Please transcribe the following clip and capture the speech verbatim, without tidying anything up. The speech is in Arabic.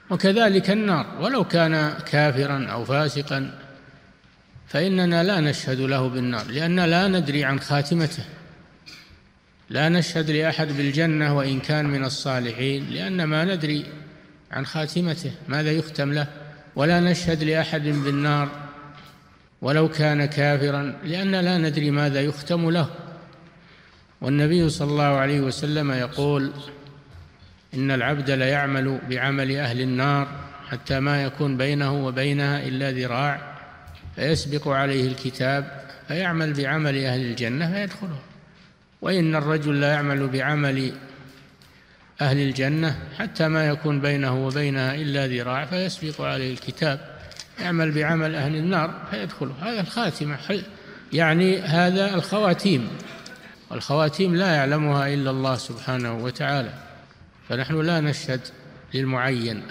وكذلك النار، ولو كان كافرا أو فاسقا فإننا لا نشهد له بالنار، لأننا لا ندري عن خاتمته. لا نشهد لأحد بالجنة وإن كان من الصالحين، لأن ما ندري عن خاتمته ماذا يختم له. ولا نشهد لأحد بالنار ولو كان كافرا، لأن لا ندري ماذا يختم له. والنبي صلى الله عليه وسلم يقول: إن العبد ليعمل بعمل أهل النار حتى ما يكون بينه وبينها إلا ذراع، فيسبق عليه الكتاب فيعمل بعمل أهل الجنة فيدخله. وإن الرجل لا يعمل بعمل أهل الجنة حتى ما يكون بينه وبينها إلا ذراع، فيسبق عليه الكتاب يعمل بعمل أهل النار فيدخله. هذا الخاتمة، يعني هذا الخواتيم، والخواتيم لا يعلمها إلا الله سبحانه وتعالى، فنحن لا نشهد للمعين.